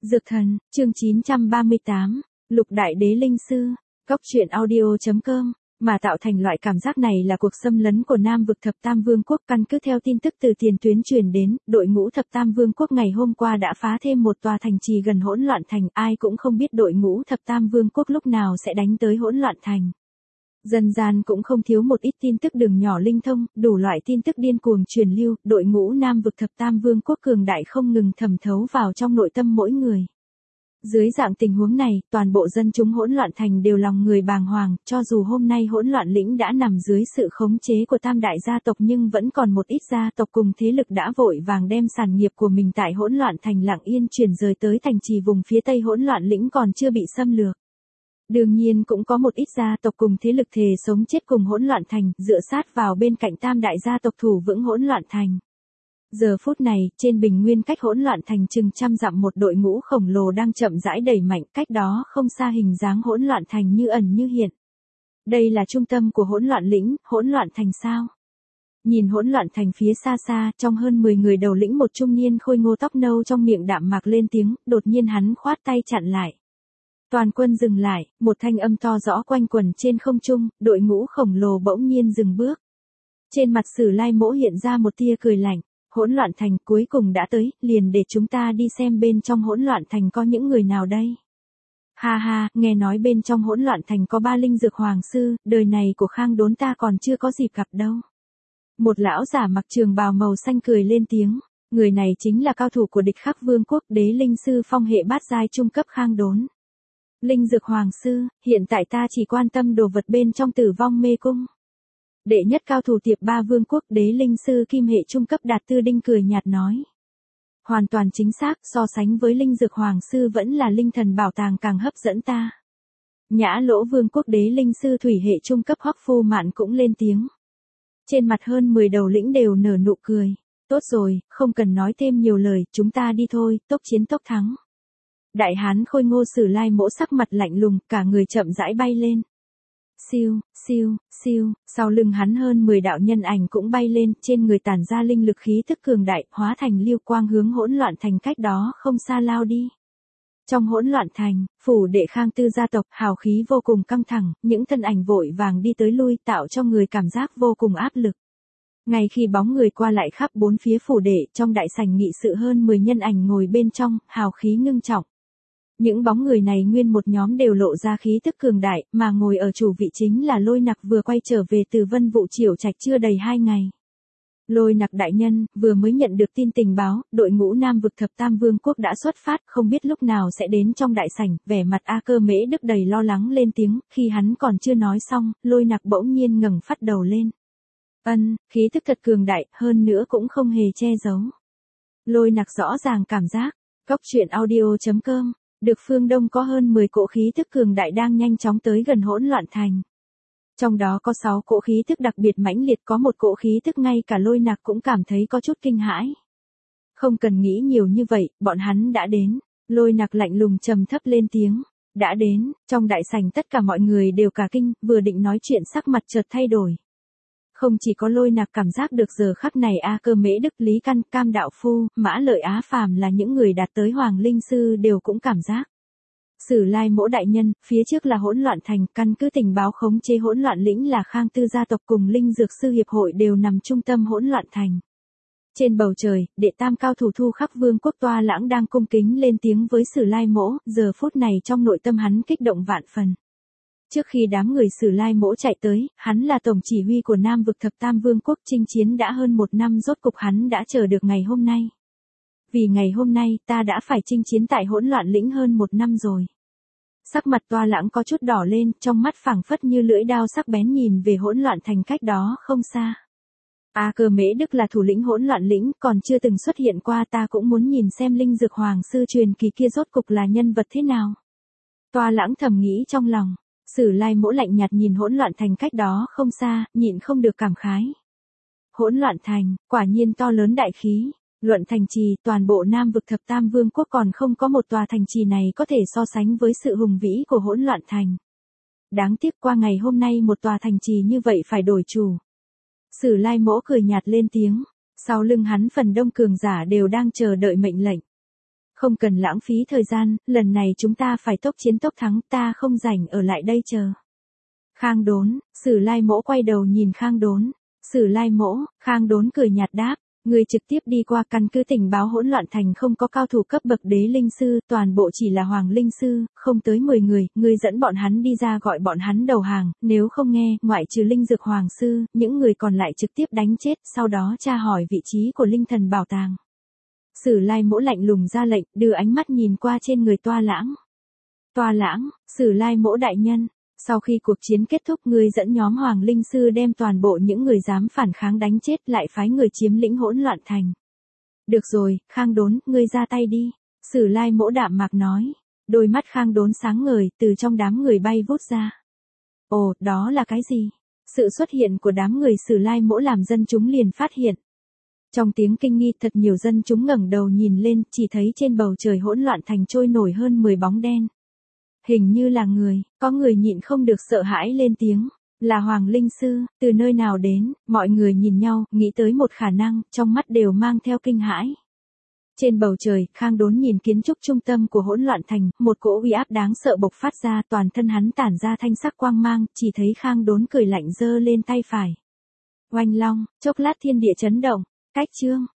Dược thần, chương 938, Lục Đại Đế Linh Sư, Cốc truyện audio.com, mà tạo thành loại cảm giác này là cuộc xâm lấn của Nam vực Thập Tam Vương quốc. Căn cứ theo tin tức từ tiền tuyến truyền đến, đội ngũ Thập Tam Vương quốc ngày hôm qua đã phá thêm một tòa thành trì gần Hỗn Loạn Thành. Ai cũng không biết đội ngũ Thập Tam Vương quốc lúc nào sẽ đánh tới Hỗn Loạn Thành. Dân gian cũng không thiếu một ít tin tức đường nhỏ linh thông, đủ loại tin tức điên cuồng truyền lưu. Đội ngũ Nam vực Thập Tam Vương quốc cường đại không ngừng thẩm thấu vào trong nội tâm mỗi người. Dưới dạng tình huống này, toàn bộ dân chúng Hỗn Loạn Thành đều lòng người bàng hoàng. Cho dù hôm nay Hỗn Loạn lĩnh đã nằm dưới sự khống chế của tam đại gia tộc, nhưng vẫn còn một ít gia tộc cùng thế lực đã vội vàng đem sản nghiệp của mình tại Hỗn Loạn Thành lặng yên chuyển rời tới thành trì vùng phía tây Hỗn Loạn lĩnh còn chưa bị xâm lược. Đương nhiên cũng có một ít gia tộc cùng thế lực thề sống chết cùng Hỗn Loạn Thành, dựa sát vào bên cạnh tam đại gia tộc thủ vững Hỗn Loạn Thành. Giờ phút này, trên bình nguyên cách Hỗn Loạn Thành chừng trăm dặm, một đội ngũ khổng lồ đang chậm rãi đẩy mạnh. Cách đó không xa hình dáng Hỗn Loạn Thành như ẩn như hiện. Đây là trung tâm của Hỗn Loạn lĩnh, Hỗn Loạn Thành sao? Nhìn Hỗn Loạn Thành phía xa xa, trong hơn 10 người đầu lĩnh một trung niên khôi ngô tóc nâu trong miệng đạm mạc lên tiếng, đột nhiên hắn khoát tay chặn lại. Toàn quân dừng lại, một thanh âm to rõ quanh quẩn trên không trung, đội ngũ khổng lồ bỗng nhiên dừng bước. Trên mặt Sử Lai Mỗ hiện ra một tia cười lạnh. Hỗn Loạn Thành cuối cùng đã tới, liền để chúng ta đi xem bên trong Hỗn Loạn Thành có những người nào đây. Ha ha, nghe nói bên trong Hỗn Loạn Thành có 3 linh dược hoàng sư, đời này của Khang Đốn ta còn chưa có dịp gặp đâu. Một lão giả mặc trường bào màu xanh cười lên tiếng, người này chính là cao thủ của Địch Khắc Vương quốc, Đế Linh Sư phong hệ bát giai trung cấp Khang Đốn. Linh dược hoàng sư, hiện tại ta chỉ quan tâm đồ vật bên trong Tử Vong Mê Cung. Đệ nhất cao thủ Tiệp Ba Vương quốc, Đế Linh Sư kim hệ trung cấp Đạt Tư Đinh cười nhạt nói. Hoàn toàn chính xác, so sánh với linh dược hoàng sư vẫn là linh thần bảo tàng càng hấp dẫn ta. Nhã Lỗ Vương quốc Đế Linh Sư thủy hệ trung cấp Hoắc Phu Mạn cũng lên tiếng. Trên mặt hơn 10 đầu lĩnh đều nở nụ cười. Tốt rồi, không cần nói thêm nhiều lời, chúng ta đi thôi, tốc chiến tốc thắng. Đại hán khôi ngô Sử Lai Mỗ sắc mặt lạnh lùng, cả người chậm rãi bay lên. Siêu, siêu, siêu, sau lưng hắn hơn 10 đạo nhân ảnh cũng bay lên, trên người tản ra linh lực khí tức cường đại, hóa thành lưu quang hướng Hỗn Loạn Thành cách đó không xa lao đi. Trong Hỗn Loạn Thành, phủ đệ Khang Tư gia tộc, hào khí vô cùng căng thẳng, những thân ảnh vội vàng đi tới lui, tạo cho người cảm giác vô cùng áp lực. Ngay khi bóng người qua lại khắp bốn phía phủ đệ, trong đại sảnh nghị sự hơn 10 nhân ảnh ngồi bên trong, hào khí ngưng trọng. Những bóng người này nguyên một nhóm đều lộ ra khí tức cường đại, mà ngồi ở chủ vị chính là Lôi Nặc vừa quay trở về từ Vân Vũ Triều Trạch chưa đầy 2 ngày. Lôi Nặc đại nhân, vừa mới nhận được tin tình báo, đội ngũ Nam vực Thập Tam Vương quốc đã xuất phát, không biết lúc nào sẽ đến trong đại sảnh. Vẻ mặt A Cơ Mễ Đức đầy lo lắng lên tiếng, khi hắn còn chưa nói xong, Lôi Nặc bỗng nhiên ngẩng phát đầu lên. Khí tức thật cường đại, hơn nữa cũng không hề che giấu. Lôi Nặc rõ ràng cảm giác. Cốc truyện audio.com. Được phương Đông có hơn 10 cỗ khí tức cường đại đang nhanh chóng tới gần Hỗn Loạn Thành. Trong đó có 6 cỗ khí tức đặc biệt mãnh liệt, có một cỗ khí tức ngay cả Lôi Nặc cũng cảm thấy có chút kinh hãi. Không cần nghĩ nhiều như vậy, bọn hắn đã đến. Lôi Nặc lạnh lùng trầm thấp lên tiếng. Đã đến, trong đại sảnh tất cả mọi người đều cả kinh, vừa định nói chuyện sắc mặt chợt thay đổi. Không chỉ có Lôi Nặc cảm giác được giờ khắc này A Cơ Mễ Đức, Lý Căn, Cam Đạo Phu, Mã Lợi Á Phàm là những người đạt tới Hoàng Linh Sư đều cũng cảm giác. Sử Lai Mỗ đại nhân, phía trước là Hỗn Loạn Thành, căn cứ tình báo khống chế Hỗn Loạn lĩnh là Khang Tư gia tộc cùng Linh Dược Sư Hiệp hội đều nằm trung tâm Hỗn Loạn Thành. Trên bầu trời, đệ tam cao thủ Thu Khắc Vương quốc Toa Lãng đang cung kính lên tiếng với Sử Lai Mỗ, giờ phút này trong nội tâm hắn kích động vạn phần. Trước khi đám người Sử Lai Mỗ chạy tới, hắn là tổng chỉ huy của Nam vực Thập Tam Vương quốc, chinh chiến đã hơn 1 năm, rốt cục hắn đã chờ được ngày hôm nay. Vì ngày hôm nay, ta đã phải chinh chiến tại Hỗn Loạn lĩnh hơn 1 năm rồi. Sắc mặt Toa Lãng có chút đỏ lên, trong mắt phảng phất như lưỡi dao sắc bén nhìn về Hỗn Loạn Thành cách đó không xa. A Cơ Mễ Đức là thủ lĩnh Hỗn Loạn lĩnh, còn chưa từng xuất hiện qua, ta cũng muốn nhìn xem linh dược hoàng sư truyền kỳ kia rốt cục là nhân vật thế nào. Toa Lãng thầm nghĩ trong lòng. Sử Lai Mỗ lạnh nhạt nhìn Hỗn Loạn Thành cách đó không xa, nhịn không được cảm khái. Hỗn Loạn Thành, quả nhiên to lớn đại khí. Luận thành trì, toàn bộ Nam vực Thập Tam Vương quốc còn không có một tòa thành trì này có thể so sánh với sự hùng vĩ của Hỗn Loạn Thành. Đáng tiếc qua ngày hôm nay một tòa thành trì như vậy phải đổi chủ. Sử Lai Mỗ cười nhạt lên tiếng. Sau lưng hắn phần đông cường giả đều đang chờ đợi mệnh lệnh. Không cần lãng phí thời gian, lần này chúng ta phải tốc chiến tốc thắng, ta không rảnh ở lại đây chờ. Khang Đốn, Sử Lai Mỗ quay đầu nhìn Khang Đốn. Sử Lai Mỗ, Khang Đốn cười nhạt đáp, người trực tiếp đi qua căn cứ tình báo hỗn loạn thành không có cao thủ cấp bậc đế linh sư, toàn bộ chỉ là hoàng linh sư, không tới 10 người, người dẫn bọn hắn đi ra gọi bọn hắn đầu hàng, nếu không nghe, ngoại trừ linh dược hoàng sư, những người còn lại trực tiếp đánh chết, sau đó tra hỏi vị trí của linh thần bảo tàng. Sử Lai Mỗ lạnh lùng ra lệnh, đưa ánh mắt nhìn qua trên người Toa Lãng. Toa Lãng, Sử Lai Mỗ đại nhân. Sau khi cuộc chiến kết thúc, ngươi dẫn nhóm Hoàng Linh Sư đem toàn bộ những người dám phản kháng đánh chết, lại phái người chiếm lĩnh hỗn loạn thành. Được rồi, Khang Đốn, ngươi ra tay đi. Sử Lai Mỗ đạm mạc nói. Đôi mắt Khang Đốn sáng ngời, từ trong đám người bay vút ra. Ồ, đó là cái gì? Sự xuất hiện của đám người Sử Lai Mỗ làm dân chúng liền phát hiện. Trong tiếng kinh nghi, thật nhiều dân chúng ngẩng đầu nhìn lên, chỉ thấy trên bầu trời hỗn loạn thành trôi nổi hơn 10 bóng đen. Hình như là người, có người nhịn không được sợ hãi lên tiếng, là Hoàng Linh Sư, từ nơi nào đến, mọi người nhìn nhau, nghĩ tới một khả năng, trong mắt đều mang theo kinh hãi. Trên bầu trời, Khang Đốn nhìn kiến trúc trung tâm của hỗn loạn thành, một cỗ uy áp đáng sợ bộc phát ra, toàn thân hắn tản ra thanh sắc quang mang, chỉ thấy Khang Đốn cười lạnh giơ lên tay phải. Oanh long, chốc lát thiên địa chấn động, cách chương.